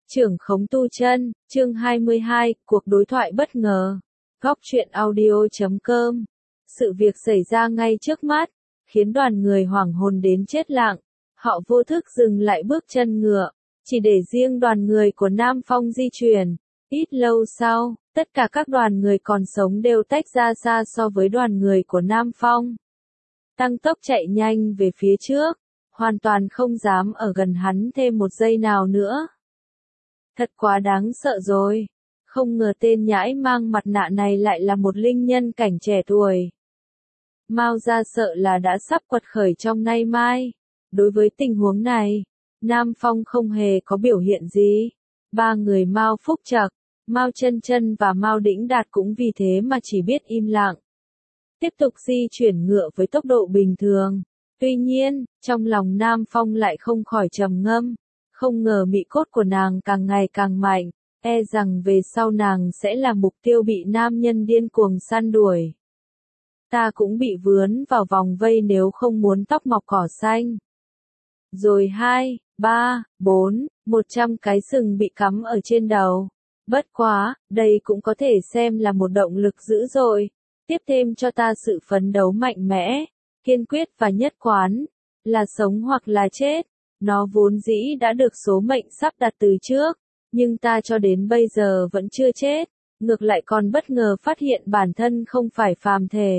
Trưởng khống tu chân, chương 22, cuộc đối thoại bất ngờ. Góc truyện audio.com. Sự việc xảy ra ngay trước mắt, khiến đoàn người hoảng hồn đến chết lặng. Họ vô thức dừng lại bước chân ngựa, chỉ để riêng đoàn người của Nam Phong di chuyển. Ít lâu sau, tất cả các đoàn người còn sống đều tách ra xa so với đoàn người của Nam Phong. Tăng tốc chạy nhanh về phía trước, hoàn toàn không dám ở gần hắn thêm một giây nào nữa. Thật quá đáng sợ rồi. Không ngờ tên nhãi mang mặt nạ này lại là một linh nhân cảnh trẻ tuổi. Mao gia sợ là đã sắp quật khởi trong nay mai. Đối với tình huống này, Nam Phong không hề có biểu hiện gì. Ba người Mao Phúc Trạc, Mao Chân Chân và Mao Đĩnh Đạt cũng vì thế mà chỉ biết im lặng. Tiếp tục di chuyển ngựa với tốc độ bình thường. Tuy nhiên, trong lòng Nam Phong lại không khỏi trầm ngâm. Không ngờ mị cốt của nàng càng ngày càng mạnh, e rằng về sau nàng sẽ là mục tiêu bị nam nhân điên cuồng săn đuổi. Ta cũng bị vướng vào vòng vây nếu không muốn tóc mọc cỏ xanh. Rồi 2, 3, 4, 100 cái sừng bị cắm ở trên đầu. Bất quá, đây cũng có thể xem là một động lực dữ dội, tiếp thêm cho ta sự phấn đấu mạnh mẽ, kiên quyết và nhất quán, là sống hoặc là chết. Nó vốn dĩ đã được số mệnh sắp đặt từ trước, nhưng ta cho đến bây giờ vẫn chưa chết, ngược lại còn bất ngờ phát hiện bản thân không phải phàm thể,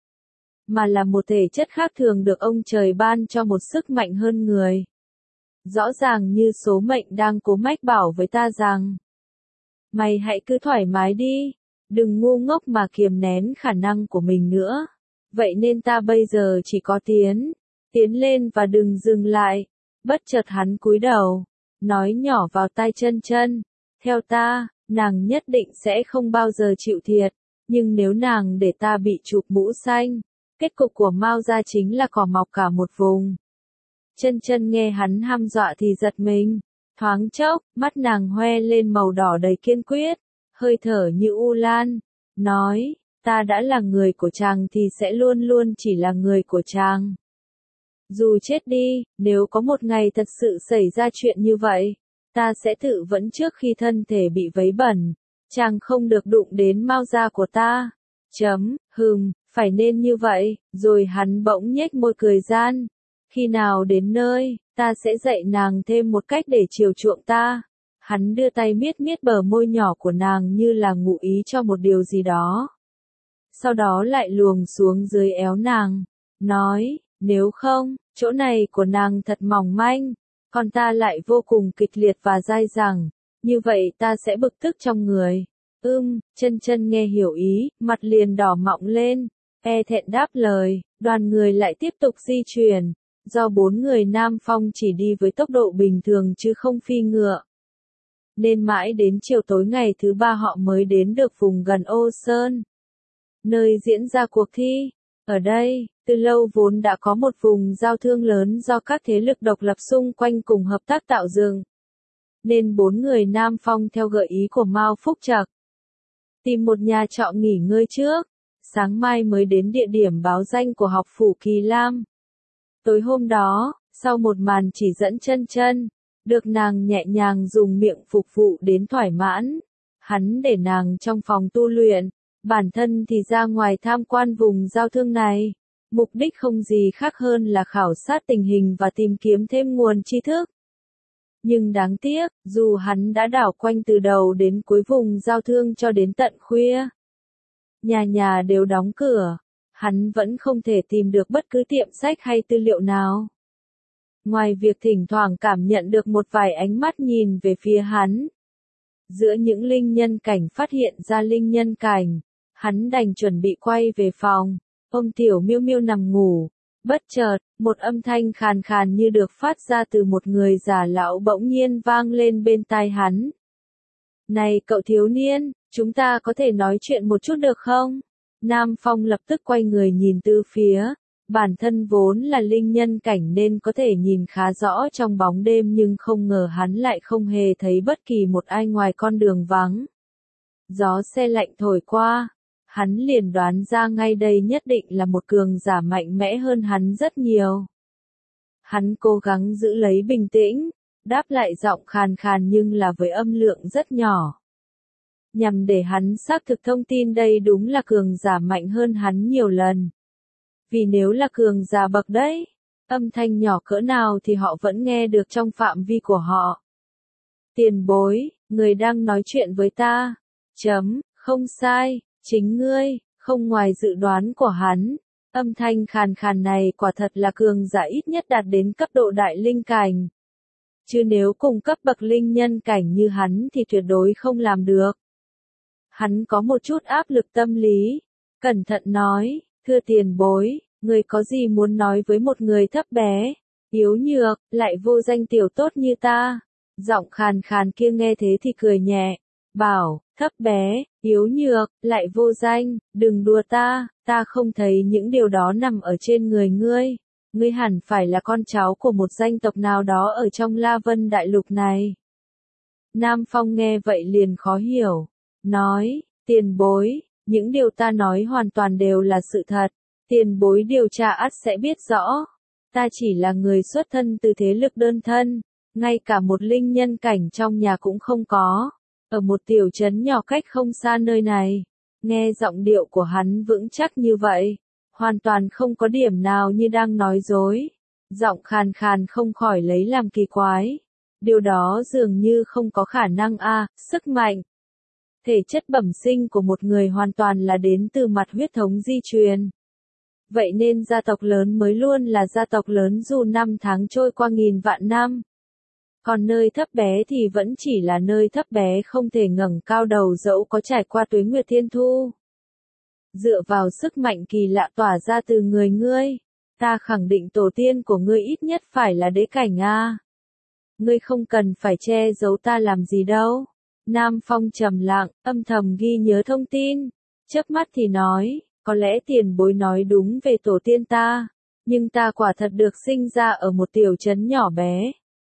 mà là một thể chất khác thường được ông trời ban cho một sức mạnh hơn người. Rõ ràng như số mệnh đang cố mách bảo với ta rằng, mày hãy cứ thoải mái đi, đừng ngu ngốc mà kiềm nén khả năng của mình nữa. Vậy nên ta bây giờ chỉ có tiến lên và đừng dừng lại. Bất chợt hắn cúi đầu, nói nhỏ vào tai Chân Chân, theo ta, nàng nhất định sẽ không bao giờ chịu thiệt, nhưng nếu nàng để ta bị chụp mũ xanh, kết cục của Mao gia chính là cỏ mọc cả một vùng. Chân Chân nghe hắn hăm dọa thì giật mình, thoáng chốc, mắt nàng hoe lên màu đỏ đầy kiên quyết, hơi thở như u lan, nói, ta đã là người của chàng thì sẽ luôn luôn chỉ là người của chàng. Dù chết đi, nếu có một ngày thật sự xảy ra chuyện như vậy, ta sẽ tự vẫn trước khi thân thể bị vấy bẩn, chàng không được đụng đến Mao gia của ta. Phải nên như vậy, rồi hắn bỗng nhếch môi cười gian. Khi nào đến nơi, ta sẽ dạy nàng thêm một cách để chiều chuộng ta. Hắn đưa tay miết miết bờ môi nhỏ của nàng như là ngụ ý cho một điều gì đó. Sau đó lại luồng xuống dưới éo nàng, nói, nếu không, chỗ này của nàng thật mỏng manh, còn ta lại vô cùng kịch liệt và dai dẳng, như vậy ta sẽ bực tức trong người. Chân Chân nghe hiểu ý, mặt liền đỏ mọng lên, e thẹn đáp lời, đoàn người lại tiếp tục di chuyển, do 4 người Nam Phong chỉ đi với tốc độ bình thường chứ không phi ngựa. Nên mãi đến chiều tối ngày thứ 3 họ mới đến được vùng gần Ô Sơn, nơi diễn ra cuộc thi. Ở đây, từ lâu vốn đã có một vùng giao thương lớn do các thế lực độc lập xung quanh cùng hợp tác tạo dựng. Nên 4 người Nam Phong theo gợi ý của Mao Phúc Trạc, tìm một nhà trọ nghỉ ngơi trước, sáng mai mới đến địa điểm báo danh của học phủ Kỳ Lam. Tối hôm đó, sau một màn chỉ dẫn Chân Chân, được nàng nhẹ nhàng dùng miệng phục vụ đến thỏa mãn, hắn để nàng trong phòng tu luyện. Bản thân thì ra ngoài tham quan vùng giao thương này, mục đích không gì khác hơn là khảo sát tình hình và tìm kiếm thêm nguồn tri thức. Nhưng đáng tiếc, dù hắn đã đảo quanh từ đầu đến cuối vùng giao thương cho đến tận khuya, nhà nhà đều đóng cửa, hắn vẫn không thể tìm được bất cứ tiệm sách hay tư liệu nào. Ngoài việc thỉnh thoảng cảm nhận được một vài ánh mắt nhìn về phía hắn, giữa những linh nhân cảnh phát hiện ra linh nhân cảnh, hắn đành chuẩn bị quay về phòng. Ông Tiểu Miêu Miêu nằm ngủ, bất chợt, một âm thanh khàn khàn như được phát ra từ một người già lão bỗng nhiên vang lên bên tai hắn. Này cậu thiếu niên, chúng ta có thể nói chuyện một chút được không? Nam Phong lập tức quay người nhìn từ phía. Bản thân vốn là linh nhân cảnh nên có thể nhìn khá rõ trong bóng đêm, nhưng không ngờ hắn lại không hề thấy bất kỳ một ai ngoài con đường vắng. Gió se lạnh thổi qua, hắn liền đoán ra ngay đây nhất định là một cường giả mạnh mẽ hơn hắn rất nhiều. Hắn cố gắng giữ lấy bình tĩnh, đáp lại giọng khàn khàn nhưng là với âm lượng rất nhỏ. Nhằm để hắn xác thực thông tin đây đúng là cường giả mạnh hơn hắn nhiều lần. Vì nếu là cường giả bậc đấy, âm thanh nhỏ cỡ nào thì họ vẫn nghe được trong phạm vi của họ. Tiền bối, người đang nói chuyện với ta. Không sai, chính ngươi, không ngoài dự đoán của hắn. Âm thanh khàn khàn này quả thật là cường giả ít nhất đạt đến cấp độ đại linh cảnh. Chứ nếu cùng cấp bậc linh nhân cảnh như hắn thì tuyệt đối không làm được. Hắn có một chút áp lực tâm lý. Cẩn thận nói, thưa tiền bối, người có gì muốn nói với một người thấp bé, yếu nhược, lại vô danh tiểu tốt như ta. Giọng khàn khàn kia nghe thế thì cười nhẹ, bảo, thấp bé, yếu nhược, lại vô danh, đừng đùa ta không thấy những điều đó nằm ở trên người ngươi. Ngươi hẳn phải là con cháu của một danh tộc nào đó ở trong La Vân Đại Lục này. Nam Phong nghe vậy liền khó hiểu, nói, tiền bối, những điều ta nói hoàn toàn đều là sự thật, tiền bối điều tra ắt sẽ biết rõ. Ta chỉ là người xuất thân từ thế lực đơn thân, ngay cả một linh nhân cảnh trong nhà cũng không có, ở một tiểu trấn nhỏ cách không xa nơi này. Nghe giọng điệu của hắn vững chắc như vậy, hoàn toàn không có điểm nào như đang nói dối. Giọng khàn khàn không khỏi lấy làm kỳ quái. Điều đó dường như không có khả năng sức mạnh. Thể chất bẩm sinh của một người hoàn toàn là đến từ mặt huyết thống di truyền. Vậy nên gia tộc lớn mới luôn là gia tộc lớn dù năm tháng trôi qua nghìn vạn năm. Còn nơi thấp bé thì vẫn chỉ là nơi thấp bé không thể ngẩng cao đầu dẫu có trải qua tuế nguyệt thiên thu. Dựa vào sức mạnh kỳ lạ tỏa ra từ người ngươi, ta khẳng định tổ tiên của ngươi ít nhất phải là đế cảnh a. Ngươi không cần phải che giấu ta làm gì đâu. Nam Phong trầm lặng, âm thầm ghi nhớ thông tin, chớp mắt thì nói, có lẽ tiền bối nói đúng về tổ tiên ta, nhưng ta quả thật được sinh ra ở một tiểu trấn nhỏ bé.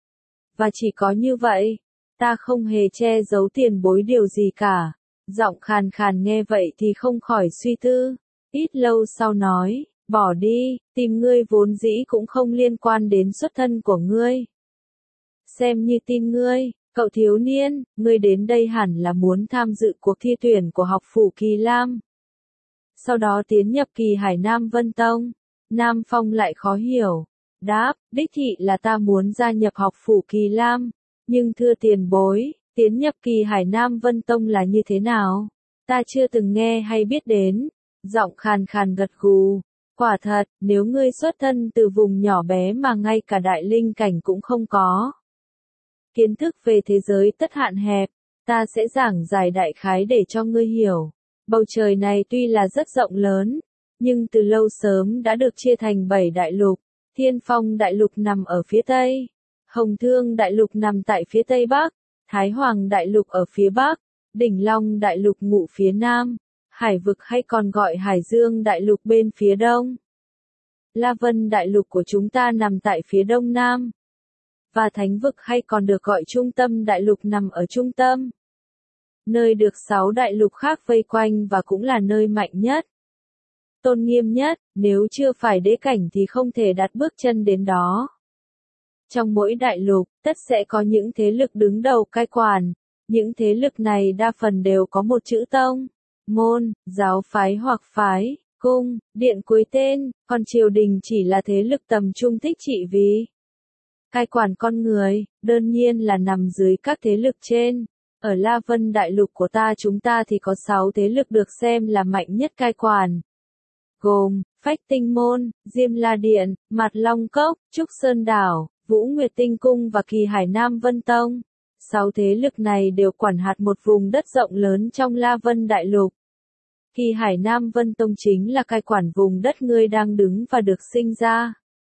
Và chỉ có như vậy, ta không hề che giấu tiền bối điều gì cả. Giọng khàn khàn nghe vậy thì không khỏi suy tư, ít lâu sau nói, bỏ đi, tìm ngươi vốn dĩ cũng không liên quan đến xuất thân của ngươi. Xem như tin ngươi, cậu thiếu niên, ngươi đến đây hẳn là muốn tham dự cuộc thi tuyển của học phủ Kỳ Lam. Sau đó tiến nhập Kỳ Hải Nam Vân Tông. Nam Phong lại khó hiểu. Đáp, đích thị là ta muốn gia nhập học phủ Kỳ Lam. Nhưng thưa tiền bối, tiến nhập Kỳ Hải Nam Vân Tông là như thế nào? Ta chưa từng nghe hay biết đến. Giọng khàn khàn gật gù. Quả thật, nếu ngươi xuất thân từ vùng nhỏ bé mà ngay cả đại linh cảnh cũng không có. Kiến thức về thế giới tất hạn hẹp, ta sẽ giảng giải đại khái để cho ngươi hiểu. Bầu trời này tuy là rất rộng lớn, nhưng từ lâu sớm đã được chia thành 7 đại lục. Thiên Phong Đại Lục nằm ở phía Tây, Hồng Thương Đại Lục nằm tại phía Tây Bắc, Thái Hoàng Đại Lục ở phía Bắc, Đỉnh Long Đại Lục ngụ phía Nam, Hải Vực hay còn gọi Hải Dương Đại Lục bên phía Đông. La Vân Đại Lục của chúng ta nằm tại phía Đông Nam. Và Thánh Vực hay còn được gọi Trung Tâm Đại Lục nằm ở trung tâm. Nơi được 6 đại lục khác vây quanh và cũng là nơi mạnh nhất. Tôn nghiêm nhất, nếu chưa phải đế cảnh thì không thể đặt bước chân đến đó. Trong mỗi đại lục, tất sẽ có những thế lực đứng đầu cai quản. Những thế lực này đa phần đều có một chữ tông, môn, giáo phái hoặc phái, cung, điện cuối tên, còn triều đình chỉ là thế lực tầm trung thích trị vì cai quản con người, đơn nhiên là nằm dưới các thế lực trên. Ở La Vân Đại Lục của chúng ta thì có 6 thế lực được xem là mạnh nhất cai quản. Gồm, Phách Tinh Môn, Diêm La Điện, Mạt Long Cốc, Trúc Sơn Đảo, Vũ Nguyệt Tinh Cung và Kỳ Hải Nam Vân Tông. 6 thế lực này đều quản hạt một vùng đất rộng lớn trong La Vân Đại Lục. Kỳ Hải Nam Vân Tông chính là cai quản vùng đất ngươi đang đứng và được sinh ra.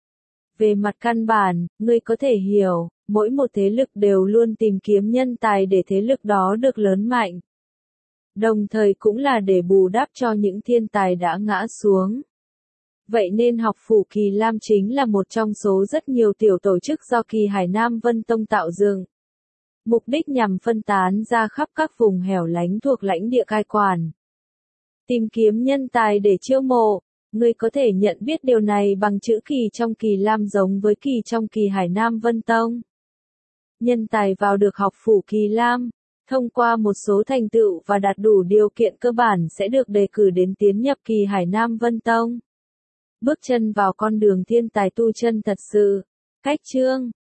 Về mặt căn bản, ngươi có thể hiểu, mỗi một thế lực đều luôn tìm kiếm nhân tài để thế lực đó được lớn mạnh. Đồng thời cũng là để bù đắp cho những thiên tài đã ngã xuống. Vậy nên học phủ Kỳ Lam chính là một trong số rất nhiều tiểu tổ chức do Kỳ Hải Nam Vân Tông tạo dựng. Mục đích nhằm phân tán ra khắp các vùng hẻo lánh thuộc lãnh địa cai quản. Tìm kiếm nhân tài để chiêu mộ. Ngươi có thể nhận biết điều này bằng chữ kỳ trong Kỳ Lam giống với kỳ trong Kỳ Hải Nam Vân Tông. Nhân tài vào được học phủ Kỳ Lam, thông qua một số thành tựu và đạt đủ điều kiện cơ bản sẽ được đề cử đến tiến nhập Kỳ Hải Nam Vân Tông. Bước chân vào con đường thiên tài tu chân thật sự. Cách chương